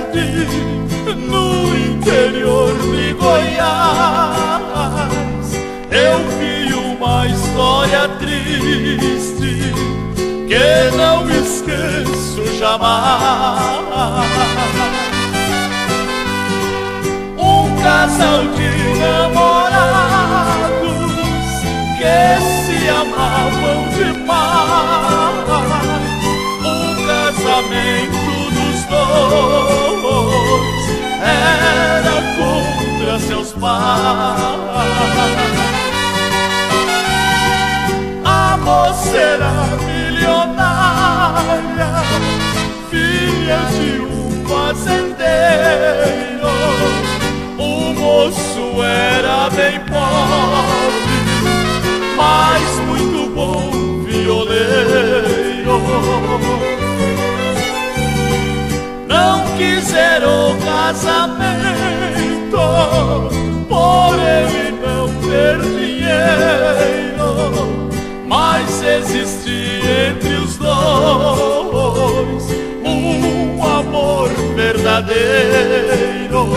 tarde, no interior de Goiás, eu vi uma história triste que não esqueço jamais. Um casal de namorados que se amavam demais. O casamento dos dois era contra seus pais. A moça era milionária, filha de um fazendeiro. O moço era bem pobre, mas muito bom violeiro. Não quiseram casamento por ele não ter dinheiro, mas existia entre os dois um amor verdadeiro.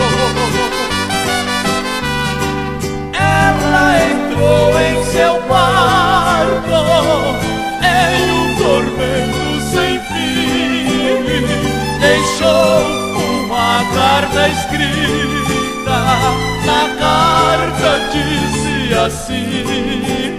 Ela entrou em seu quarto em um tormento sem fim. Deixou uma carta escrita, na carta dizia assim: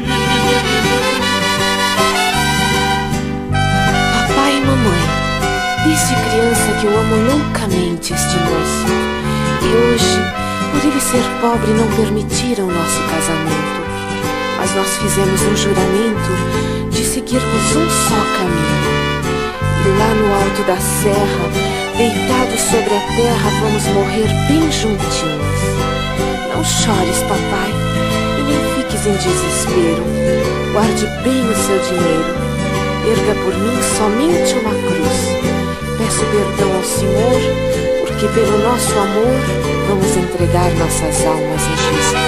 Papai e mamãe, desde criança que eu amo loucamente este moço, e hoje, por ele ser pobre, não permitiram nosso casamento. Mas nós fizemos um juramento de seguirmos um só caminho. E lá no alto da serra, deitados sobre a terra, vamos morrer bem juntinhos. Não chores, papai, e nem fiques em desespero. Guarde bem o seu dinheiro. Erga por mim somente uma cruz. Peço perdão ao Senhor, porque pelo nosso amor vamos entregar nossas almas a Jesus.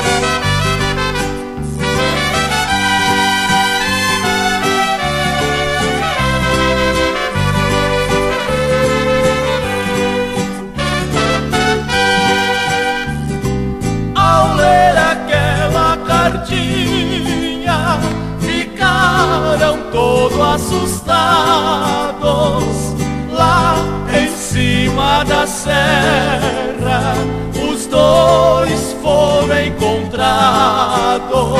Ao ler aquela cartinha, ficaram todos assustados. Lá em cima da serra, os dois foram encontrados.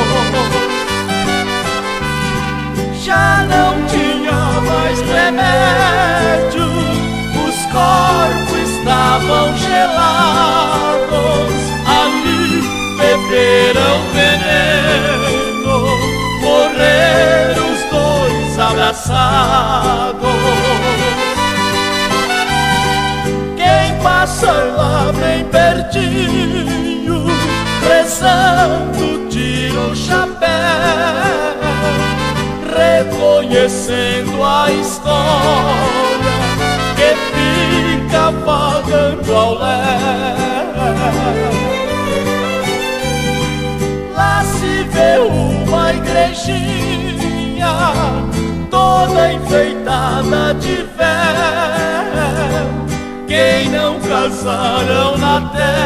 Já não tinha mais remédio, os corpos estavam gelados. Ali beberam veneno, morreram os dois abraçados. Passa lá bem pertinho, rezando, tira o chapéu, reconhecendo a história que fica vagando ao léu. Lá se vê uma igrejinha toda enfeitada de véu. Quem não casaram na terra